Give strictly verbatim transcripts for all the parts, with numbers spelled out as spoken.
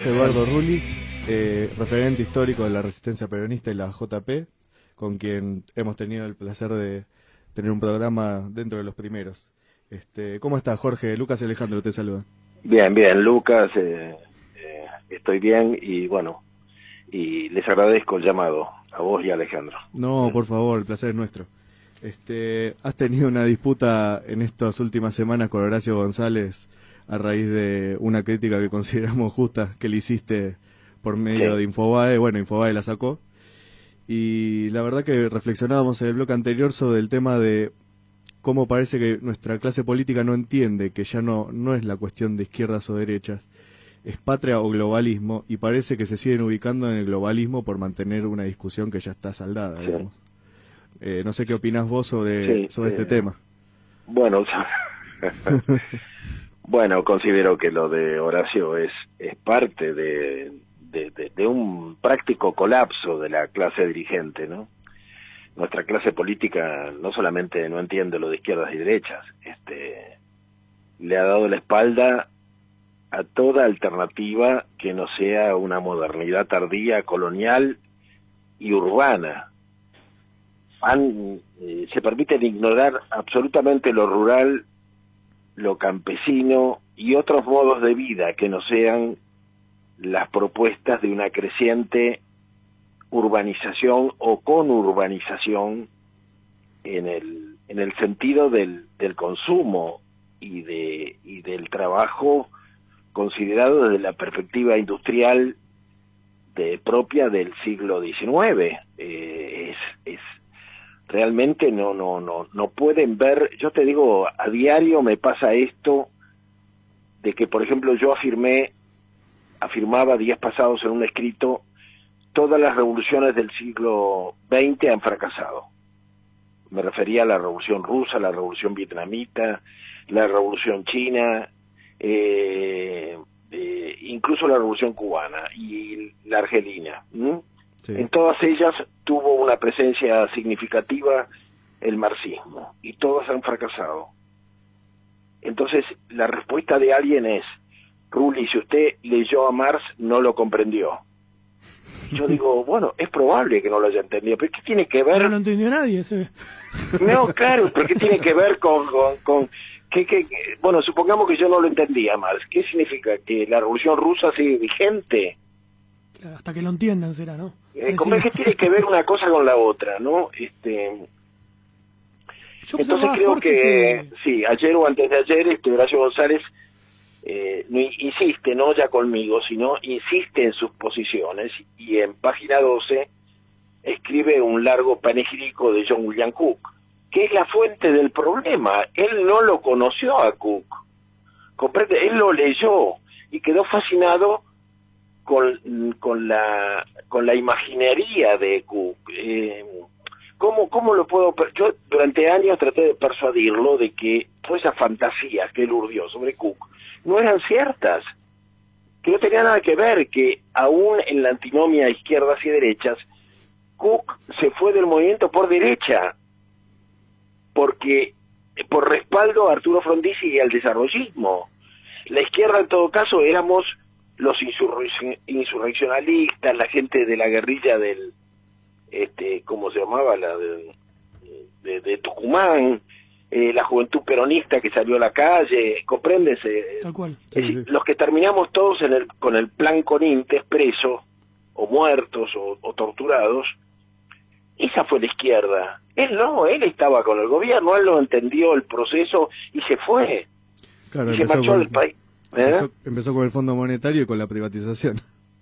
Eduardo Rulli, eh, referente histórico de la resistencia peronista y la J P, con quien hemos tenido el placer de tener un programa dentro de los primeros. Este, ¿Cómo está, Jorge? Lucas y Alejandro te saludan. Bien, bien, Lucas, eh, eh, estoy bien y bueno, y les agradezco el llamado a vos y a Alejandro. No, por favor, el placer es nuestro. Este, ¿has tenido una disputa en estas últimas semanas con Horacio González a raíz de una crítica que consideramos justa que le hiciste por medio Sí. de Infobae? Bueno, Infobae la sacó. Y la verdad que reflexionábamos en el bloque anterior sobre el tema de cómo parece que nuestra clase política no entiende que ya no, no es la cuestión de izquierdas o derechas, es patria o globalismo, y parece que se siguen ubicando en el globalismo por mantener una discusión que ya está saldada, Sí. digamos. Eh, no sé qué opinás vos sobre, Sí, sobre eh, este tema. Bueno, bueno, considero que lo de Horacio es, es parte de, de, de, de un práctico colapso de la clase dirigente, ¿no? Nuestra clase política no solamente no entiende lo de izquierdas y derechas, este, le ha dado la espalda a toda alternativa que no sea una modernidad tardía, colonial y urbana. Han, eh, se permiten ignorar absolutamente lo rural, lo campesino y otros modos de vida que no sean las propuestas de una creciente urbanización o conurbanización en el en el sentido del, del consumo y de y del trabajo considerado desde la perspectiva industrial de propia del siglo diecinueve. Eh, es es realmente no no no no pueden ver. Yo te digo, a diario me pasa esto de que, por ejemplo, yo afirmé afirmaba días pasados en un escrito: todas las revoluciones del siglo veinte han fracasado. Me refería a la revolución rusa, la revolución vietnamita, la revolución china, eh, eh, incluso la revolución cubana y la argelina. ¿Mm? Sí. En todas ellas tuvo una presencia significativa el marxismo, y todas han fracasado. Entonces, la respuesta de alguien es: Rulli, si usted leyó a Marx, no lo comprendió. Yo digo, bueno, es probable que no lo haya entendido, pero ¿qué tiene que ver? No lo entendió nadie ese. No, claro, pero ¿qué tiene que ver con... con, con que, que, que, bueno, supongamos que yo no lo entendía, Marx. ¿Qué significa? ¿Que la revolución rusa sigue vigente? Claro, hasta que lo entiendan será, ¿no? Eh, ¿Cómo es que tiene que ver una cosa con la otra, no? Este... Yo Entonces observaba, creo Jorge, que, que... sí, ayer o antes de ayer, este Horacio González eh, no insiste, no ya conmigo, sino insiste en sus posiciones, y en página doce escribe un largo panegírico de John William Cook, que es la fuente del problema. Él no lo conoció a Cook, comprende, él lo leyó y quedó fascinado con, con la con la imaginería de Cook. Eh, ¿Cómo, ¿Cómo lo puedo...? Yo durante años traté de persuadirlo de que todas esas fantasías que él urdió sobre Cook no eran ciertas, que no tenía nada que ver, que aún en la antinomia izquierdas y derechas, Cook se fue del movimiento por derecha, porque por respaldo a Arturo Frondizi y al desarrollismo. La izquierda, en todo caso, éramos los insurrec- insurreccionalistas, la gente de la guerrilla del... este ¿cómo se llamaba? La de, de, de Tucumán, eh, la juventud peronista que salió a la calle, ¿comprendes? Eh, Tal cual. Sí, es decir, sí. los que terminamos todos en el, con el plan Conintes, presos, o muertos, o, o torturados, esa fue la izquierda. Él no, él estaba con el gobierno, él no entendió el proceso y se fue, Claro, y se empezó marchó con, del país. ¿Eh? empezó, empezó con el Fondo Monetario y con la privatización.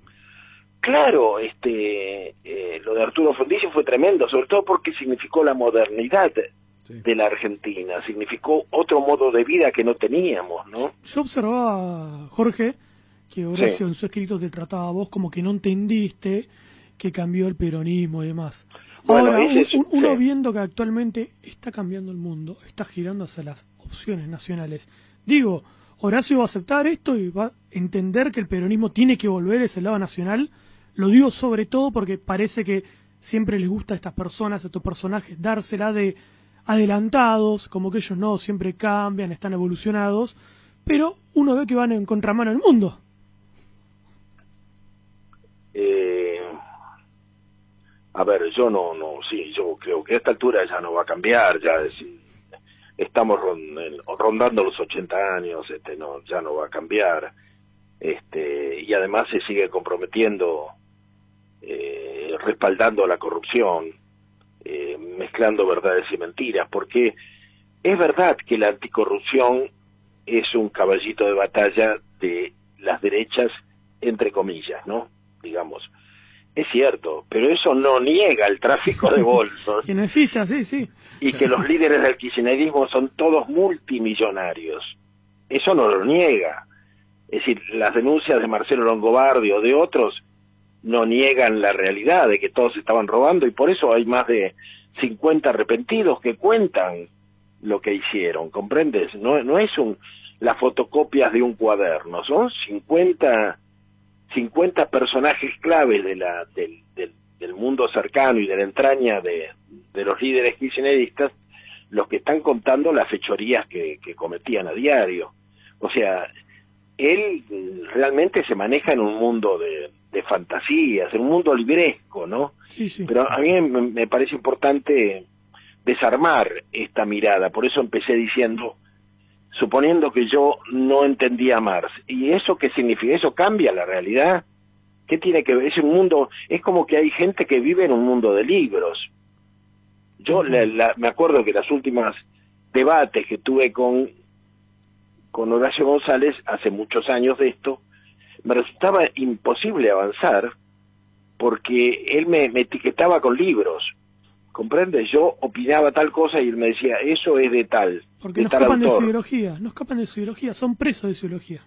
Claro, este, eh, lo de Arturo Frondizi fue tremendo, sobre todo porque significó la modernidad Sí. de la Argentina, significó otro modo de vida que no teníamos, ¿no? Yo observaba, Jorge, que Horacio Sí. en su escrito te trataba a vos como que no entendiste que cambió el peronismo y demás. Bueno, Ahora, ese un- es- un- uno sí. viendo que actualmente está cambiando el mundo, está girando hacia las opciones nacionales. Digo, Horacio va a aceptar esto y va a entender que el peronismo tiene que volver a ese lado nacional. Lo digo sobre todo porque parece que siempre les gusta a estas personas, a estos personajes, dársela de adelantados, como que ellos no, siempre cambian, están evolucionados, pero uno ve que van en contramano del mundo. a ver, yo no, no, sí, yo creo que a esta altura ya no va a cambiar, ya es, estamos rondando los ochenta años, este, no, ya no va a cambiar, este, y además se sigue comprometiendo, eh, respaldando la corrupción, eh, mezclando verdades y mentiras, porque es verdad que la anticorrupción es un caballito de batalla de las derechas, entre comillas, ¿no? Digamos. Es cierto, pero eso no niega el tráfico de bolsos. Que no exista, sí, sí. Y que los líderes del kirchnerismo son todos multimillonarios. Eso no lo niega. Es decir, las denuncias de Marcelo Longobardi o de otros no niegan la realidad de que todos estaban robando, y por eso hay más de cincuenta arrepentidos que cuentan lo que hicieron, ¿comprendes? No, no es un las fotocopias de un cuaderno, son cincuenta personajes claves de la, del, del, del mundo cercano y de la entraña de, de los líderes kirchneristas los que están contando las fechorías que, que cometían a diario. O sea, él realmente se maneja en un mundo de, de fantasías, en un mundo libresco, ¿no? Sí, sí. Pero a mí me, me parece importante desarmar esta mirada, por eso empecé diciendo, suponiendo que yo no entendía a Marx, ¿y eso qué significa? ¿Eso cambia la realidad? ¿Qué tiene que ver? Es un mundo, es como que hay gente que vive en un mundo de libros. Yo la, la, me acuerdo que las últimas debates que tuve con, con Horacio González, hace muchos años de esto, me resultaba imposible avanzar, porque él me, me etiquetaba con libros. ¿Comprendes? Yo opinaba tal cosa y él me decía, eso es de tal. Porque de no tal escapan autor. de su ideología, no escapan de su ideología, son presos de su ideología.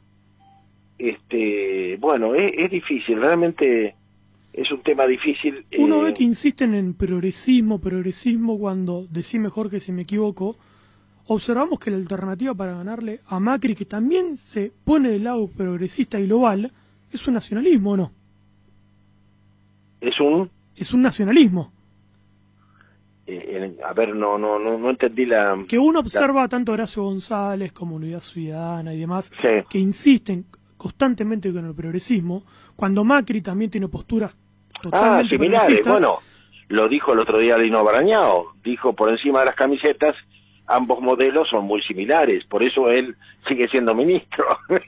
Este, bueno, es, es difícil, realmente es un tema difícil. Uno eh... ve que insisten en progresismo, progresismo, cuando, decí mejor que si me equivoco, observamos que la alternativa para ganarle a Macri, que también se pone del lado progresista y global, es un nacionalismo, ¿o no? Es un... Es un nacionalismo. Eh, a ver, no no no no entendí la... Que uno observa la... tanto a Horacio González como Unidad Ciudadana y demás, sí. que insisten constantemente con el progresismo, cuando Macri también tiene posturas totalmente ah, similares. progresistas. Bueno, lo dijo el otro día Lino Barañao, dijo por encima de las camisetas, ambos modelos son muy similares, por eso él sigue siendo ministro.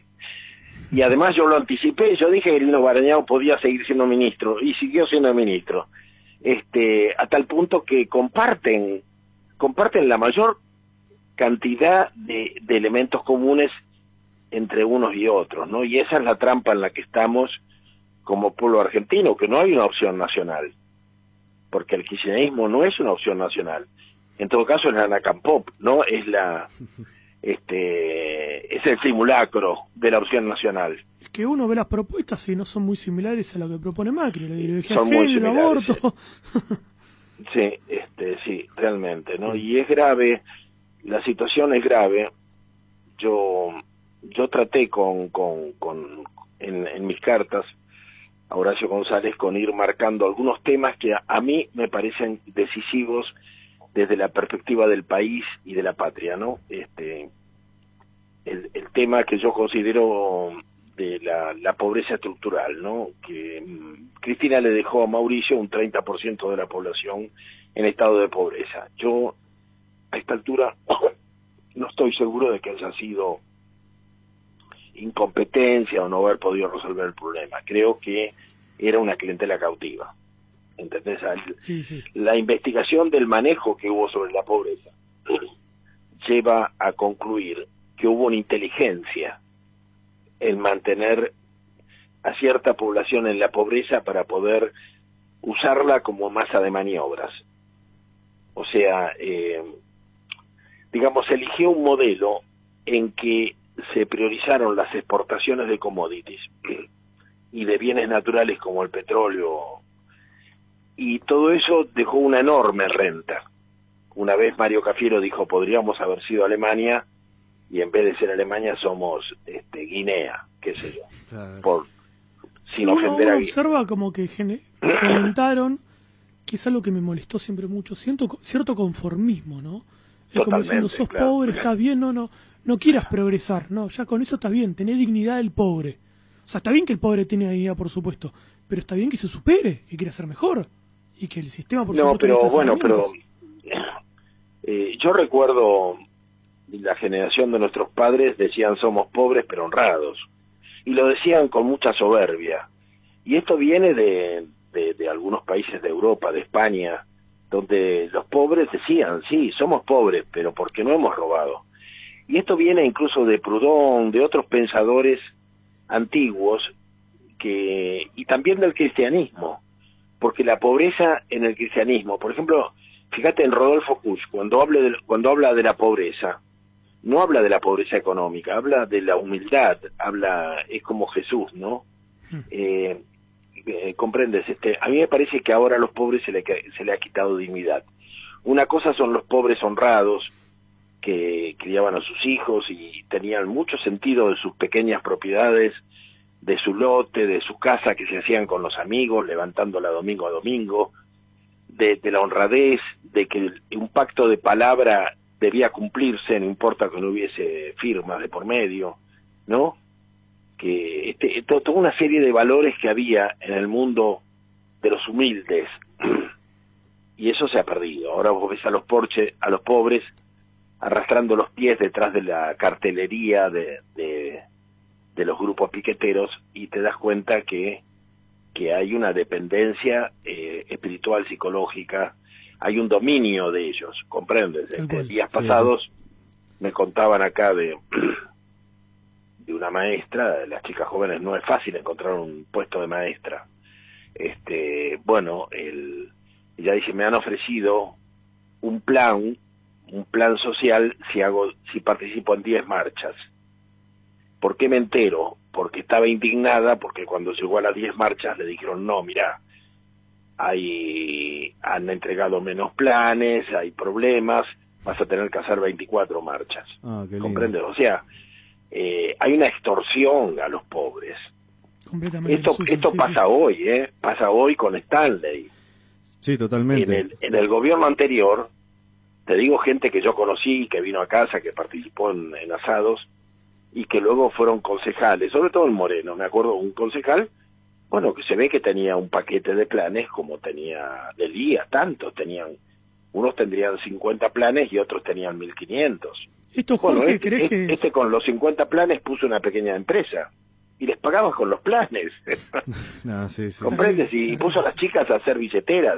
Y además yo lo anticipé, yo dije que Lino Barañao podía seguir siendo ministro, y siguió siendo ministro. Este, a tal punto que comparten, comparten la mayor cantidad de, de elementos comunes entre unos y otros, ¿no? Y esa es la trampa en la que estamos como pueblo argentino, que no hay una opción nacional, porque el kirchnerismo no es una opción nacional. En todo caso es la Anacampop, ¿no? Es la, este, es el simulacro de la opción nacional. Es que uno ve las propuestas y no son muy similares a lo que propone Macri, la ideología Son de muy género, similares, aborto. Sí, este, sí, realmente, ¿no? Y es grave, la situación es grave. Yo, yo traté con, con, con en, en mis cartas a Horacio González con ir marcando algunos temas que a, a mí me parecen decisivos desde la perspectiva del país y de la patria, ¿no? Este, el, el tema que yo considero de la, la pobreza estructural, ¿no? Que mmm, Cristina le dejó a Mauricio un treinta por ciento de la población en estado de pobreza. Yo, a esta altura, no estoy seguro de que haya sido incompetencia o no haber podido resolver el problema. Creo que era una clientela cautiva. ¿Entendés? Sí, sí. La investigación del manejo que hubo sobre la pobreza lleva a concluir que hubo una inteligencia en mantener a cierta población en la pobreza para poder usarla como masa de maniobras. O sea, eh, digamos, se eligió un modelo en que se priorizaron las exportaciones de commodities y de bienes naturales como el petróleo, y todo eso dejó una enorme renta. Una vez Mario Cafiero dijo, podríamos haber sido Alemania, y en vez de ser Alemania somos este, Guinea, qué sé yo, claro. Por, sin uno, ofender uno a observa como que fomentaron, que es algo que me molestó siempre mucho, siento cierto conformismo, ¿no? Es como diciendo, sos claro. pobre, estás bien, no, no, no quieras progresar, no, ya con eso estás bien, tenés dignidad del pobre. O sea, está bien que el pobre tiene dignidad, por supuesto, pero está bien que se supere, que quiera ser mejor. y que el sistema, por No, supuesto, pero no está bueno, pero herramientas. eh, yo recuerdo la generación de nuestros padres decían somos pobres pero honrados, y lo decían con mucha soberbia, y esto viene de, de, de algunos países de Europa, de España, donde los pobres decían, sí, somos pobres, pero porque no hemos robado. Y esto viene incluso de Proudhon, de otros pensadores antiguos, que y también del cristianismo, porque la pobreza en el cristianismo, por ejemplo, fíjate en Rodolfo Kusch, cuando habla de, cuando habla de la pobreza, no habla de la pobreza económica, habla de la humildad, habla, es como Jesús, ¿no? Hmm. Eh, eh, comprendes, este, a mí me parece que ahora a los pobres se le, se le ha quitado dignidad. Una cosa son los pobres honrados, que criaban a sus hijos y tenían mucho sentido de sus pequeñas propiedades, de su lote, de su casa que se hacían con los amigos, levantándola domingo a domingo, de, de la honradez, de que un pacto de palabra debía cumplirse, no importa que no hubiese firmas de por medio, ¿no? Que este, to, toda una serie de valores que había en el mundo de los humildes, y eso se ha perdido. Ahora vos ves a los porche, a los pobres arrastrando los pies detrás de la cartelería de, de, de los grupos piqueteros, y te das cuenta que, que hay una dependencia eh, espiritual, psicológica, hay un dominio de ellos, ¿comprendes? Este, días pasados sí, sí. me contaban acá de, de una maestra, de las chicas jóvenes no es fácil encontrar un puesto de maestra. Este, bueno, el, ella dice, me han ofrecido un plan, un plan social si hago, si participo en diez marchas. ¿Por qué me entero? Porque estaba indignada, porque cuando llegó a las diez marchas le dijeron, no, mira, hay, han entregado menos planes, hay problemas, vas a tener que hacer veinticuatro marchas. Ah, ¿comprendes? O sea, eh, hay una extorsión a los pobres. Esto, sucio, esto sí, pasa sí. hoy, ¿eh? Pasa hoy con Stanley. Sí, totalmente. En el, en el gobierno anterior, te digo gente que yo conocí, que vino a casa, que participó en, en asados, y que luego fueron concejales, sobre todo en Moreno. Me acuerdo un concejal, bueno, que se ve que tenía un paquete de planes como tenía Delía, tantos tenían, unos tendrían cincuenta planes y otros tenían mil quinientos. Esto, Jorge, bueno, este, ¿crees este, que este con los cincuenta planes puso una pequeña empresa y les pagaba con los planes. No, sí, sí. ¿Comprendes? Y puso a las chicas a hacer billeteras,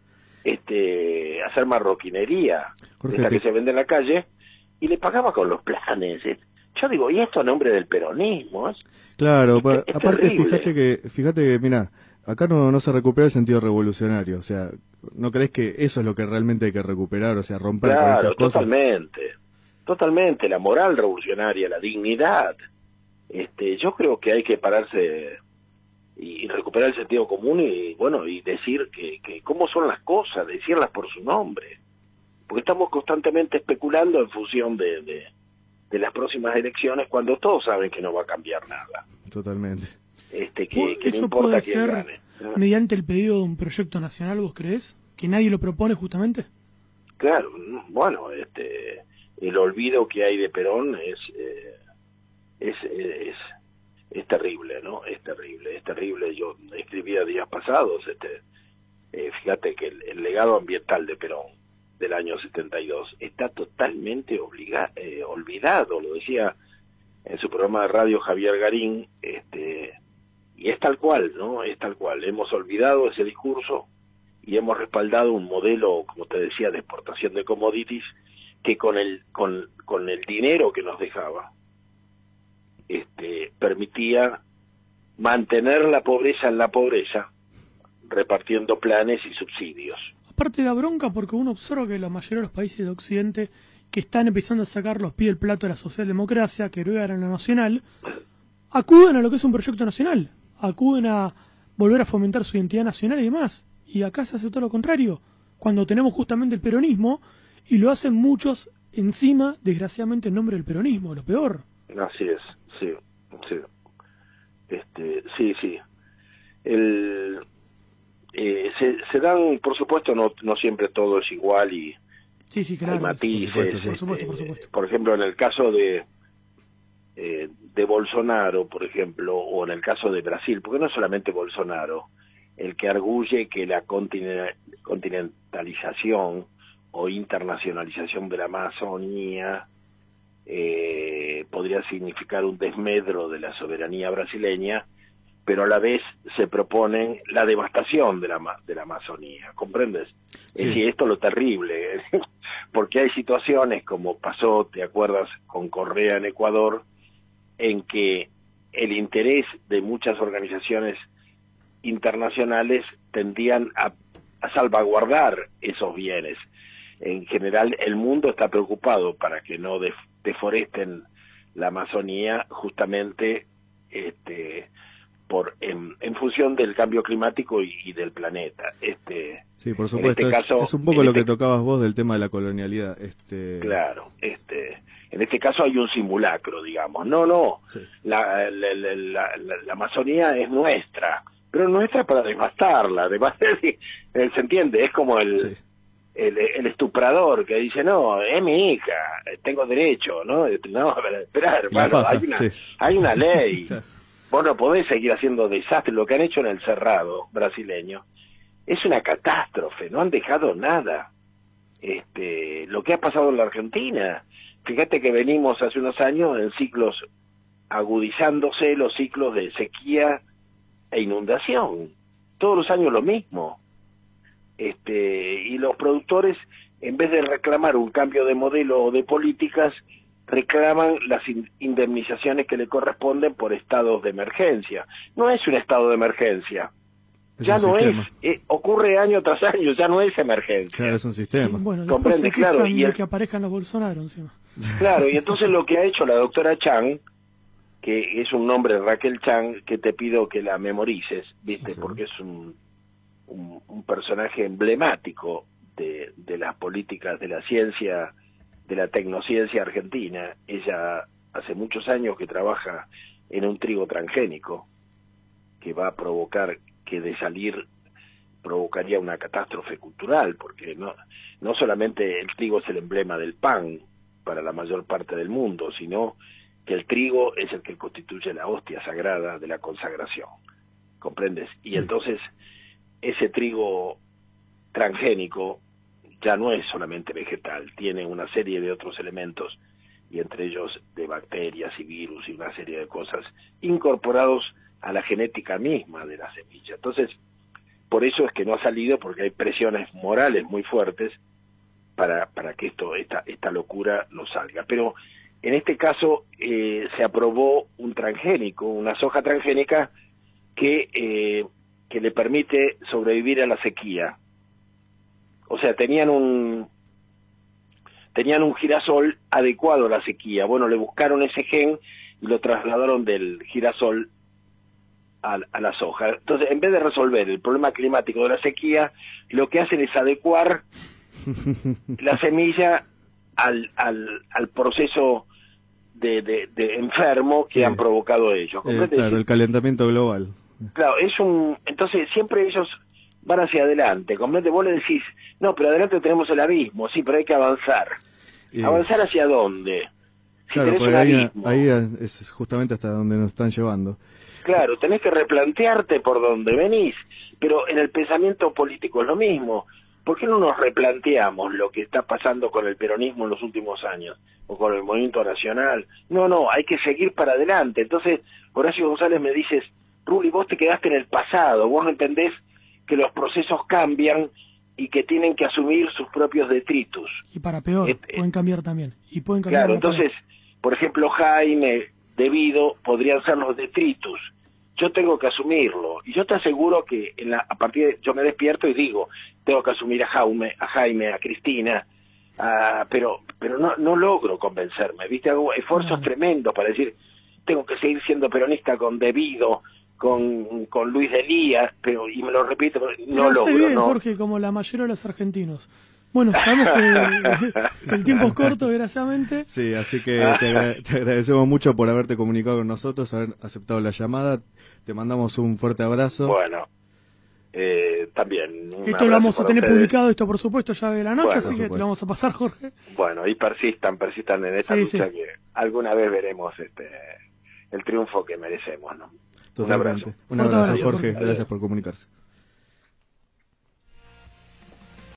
este, a hacer marroquinería, Jorge, esa que te... se vende en la calle, y le pagaba con los planes. Yo digo, ¿y esto a nombre del peronismo? Claro, es, es aparte terrible. fíjate que, fíjate que, mira, acá no, no se recupera el sentido revolucionario, o sea, ¿no crees que eso es lo que realmente hay que recuperar? O sea, romper claro, con estas cosas. Totalmente, totalmente, la moral revolucionaria, la dignidad. Este, yo creo que hay que pararse y, y recuperar el sentido común y, bueno, y decir que, que cómo son las cosas, decirlas por su nombre, porque estamos constantemente especulando en función de... de de las próximas elecciones, cuando todos saben que no va a cambiar nada. Totalmente. Este, que, que ¿Eso no importa puede quién ser gane, ¿no? mediante el pedido de un proyecto nacional, vos crees? ¿Que nadie lo propone justamente? Claro, bueno, este, el olvido que hay de Perón es, eh, es, es, es terrible, ¿no? Es terrible, es terrible. Yo escribía días pasados, este, eh, fíjate que el, el legado ambiental de Perón, del año setenta y dos, está totalmente obliga, eh, olvidado, lo decía en su programa de radio Javier Garín, este, y es tal cual, ¿no? Es tal cual, hemos olvidado ese discurso y hemos respaldado un modelo, como te decía, de exportación de commodities, que con el, con, con el dinero que nos dejaba, este, permitía mantener la pobreza en la pobreza, repartiendo planes y subsidios. Aparte da bronca porque uno observa que la mayoría de los países de Occidente que están empezando a sacar los pies del plato de la socialdemocracia, que luego eran la nacional, acuden a lo que es un proyecto nacional, acuden a volver a fomentar su identidad nacional y demás. Y acá se hace todo lo contrario, cuando tenemos justamente el peronismo, y lo hacen muchos encima, desgraciadamente, en nombre del peronismo, lo peor. Así es, sí, sí. Este, sí, sí. El... Eh, se, se dan, por supuesto, no, no siempre todo es igual y sí, sí, claro, hay matices. Por supuesto, por supuesto, por supuesto. Eh, por ejemplo, en el caso de eh, de Bolsonaro, por ejemplo, o en el caso de Brasil, porque no es solamente Bolsonaro, el que arguye que la continentalización o internacionalización de la Amazonía eh, podría significar un desmedro de la soberanía brasileña, pero a la vez se proponen la devastación de la, de la Amazonía, ¿comprendes? Sí. Es decir, esto es lo terrible, porque hay situaciones como pasó, ¿te acuerdas?, con Correa en Ecuador, en que el interés de muchas organizaciones internacionales tendían a, a salvaguardar esos bienes. En general, el mundo está preocupado para que no def, deforesten la Amazonía, justamente este, por en, en función del cambio climático y, y del planeta. Este, sí, por supuesto. En este es, caso, es un poco lo este, que tocabas vos del tema de la colonialidad. Este... Claro, este, en este caso hay un simulacro, digamos. No, no, sí. la, la, la, la, la, la Amazonía es nuestra, pero nuestra para devastarla. devastar, ¿se entiende? Es como el... Sí. El, el estuprador que dice, no, es mi hija, tengo derecho, ¿no? No, esperar, bueno, hay una, sí. hay una ley. Vos no podés seguir haciendo desastres. Lo que han hecho en el Cerrado brasileño es una catástrofe, no han dejado nada. Este, lo que ha pasado en la Argentina, fíjate que venimos hace unos años en ciclos agudizándose los ciclos de sequía e inundación. Todos los años lo mismo. Este, y los productores, en vez de reclamar un cambio de modelo o de políticas, reclaman las indemnizaciones que le corresponden por estados de emergencia. No es un estado de emergencia, es ya no sistema. es, eh, ocurre año tras año, ya no es emergencia. Claro, es un sistema. Bueno, comprende, claro, y el que aparezcan los Bolsonaro encima. Claro, y entonces lo que ha hecho la doctora Chan, que es un nombre, Raquel Chan, que te pido que la memorices, ¿viste? Sí. Porque es un Un, un personaje emblemático de, de las políticas de la ciencia, de la tecnociencia argentina. Ella hace muchos años que trabaja en un trigo transgénico que va a provocar que de salir provocaría una catástrofe cultural, porque no, no solamente el trigo es el emblema del pan para la mayor parte del mundo, sino que el trigo es el que constituye la hostia sagrada de la consagración, ¿comprendes? Y sí. entonces ese trigo transgénico ya no es solamente vegetal, tiene una serie de otros elementos, y entre ellos de bacterias y virus y una serie de cosas incorporados a la genética misma de la semilla. Entonces, por eso es que no ha salido, porque hay presiones morales muy fuertes para, para que esto esta, esta locura no salga. Pero en este caso eh, se aprobó un transgénico, una soja transgénica que... Eh, que le permite sobrevivir a la sequía. O sea, tenían un tenían un girasol adecuado a la sequía. Bueno, le buscaron ese gen y lo trasladaron del girasol a, a la soja. Entonces, en vez de resolver el problema climático de la sequía, lo que hacen es adecuar la semilla al, al, al proceso de, de, de enfermo que sí. han provocado ellos. Eh, claro, el calentamiento global. Claro, es un... Entonces, siempre ellos van hacia adelante, ¿comprende? Vos le decís, no, pero adelante tenemos el abismo, sí, pero hay que avanzar. Eh, ¿Avanzar hacia dónde? Si claro, porque ahí, ahí es justamente hasta donde nos están llevando. Claro, tenés que replantearte por dónde venís, pero en el pensamiento político es lo mismo. ¿Por qué no nos replanteamos lo que está pasando con el peronismo en los últimos años? O con el movimiento nacional. No, no, hay que seguir para adelante. Entonces, Horacio González me dices... Ruli, vos te quedaste en el pasado, vos no entendés que los procesos cambian y que tienen que asumir sus propios detritus. Y para peor, eh, pueden cambiar también. Y pueden cambiar claro, entonces, por ejemplo, Jaime, Debido, podrían ser los detritus. Yo tengo que asumirlo. Y yo te aseguro que en la, a partir de, yo me despierto y digo, tengo que asumir a Jaime, a, Jaime, a Cristina, a, pero pero no, no logro convencerme. ¿Viste? Hago esfuerzos ah. tremendos para decir, tengo que seguir siendo peronista con Debido, con, con Luis Delía, pero y me lo repito, pero no pero logro. Bien, ¿no? Jorge, como la mayoría de los argentinos. Bueno, sabemos que el tiempo es corto, desgraciadamente. Sí, así que te, agra te agradecemos mucho por haberte comunicado con nosotros, haber aceptado la llamada. Te mandamos un fuerte abrazo. Bueno, eh, también. Esto lo vamos a tener ustedes. publicado, esto por supuesto, ya de la noche, bueno, así que te lo vamos a pasar, Jorge. Bueno, y persistan, persistan en esta sí, lucha sí. que alguna vez veremos este el triunfo que merecemos, ¿no? Totalmente. Un abrazo, un abrazo Jorge. Gracias por comunicarse.